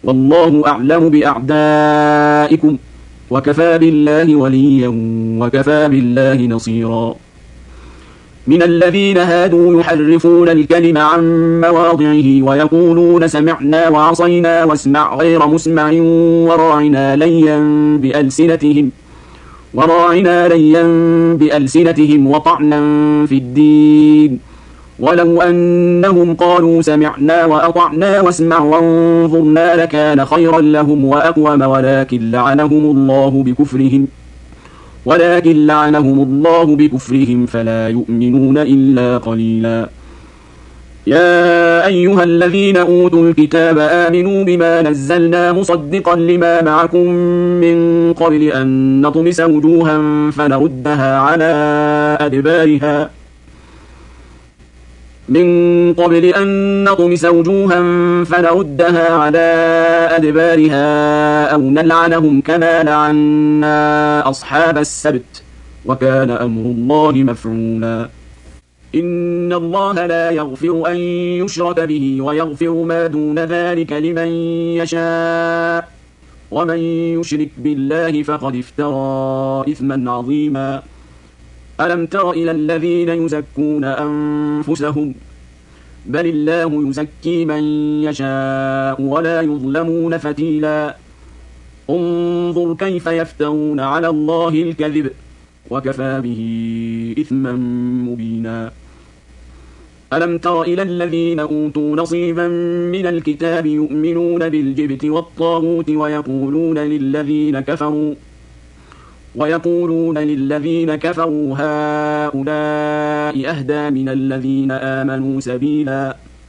والله أعلم بأعدائكم وكفى بالله وليا وكفى بالله نصيرا. من الذين هادوا يحرفون الكلم عن مواضعه ويقولون سمعنا وعصينا واسمع غير مسمع وراعنا ليا بألسنتهم وطعنا في الدين، ولو أنهم قالوا سمعنا وأطعنا واسمع وانظرنا لكان خيرا لهم وأقوم ولكن لعنهم الله بكفرهم فلا يؤمنون إلا قليلا. يا أيها الذين أوتوا الكتاب آمنوا بما نزلنا مصدقا لما معكم من قبل أن نطمس وجوها فنردها على أدبارها أو نلعنهم كما لعنا أصحاب السبت، وكان أمر الله مفعولا. إن الله لا يغفر أن يشرك به ويغفر ما دون ذلك لمن يشاء، ومن يشرك بالله فقد افترى إثما عظيما. ألم تر إلى الذين يزكون أنفسهم بل الله يزكي من يشاء ولا يظلمون فتيلا. انظر كيف يفترون على الله الكذب وكفى به إثما مبينا. ألم تر إلى الذين أوتوا نصيبا من الكتاب يؤمنون بالجبت والطاغوت ويقولون للذين كفروا هؤلاء أهدى من الذين آمنوا سبيلا.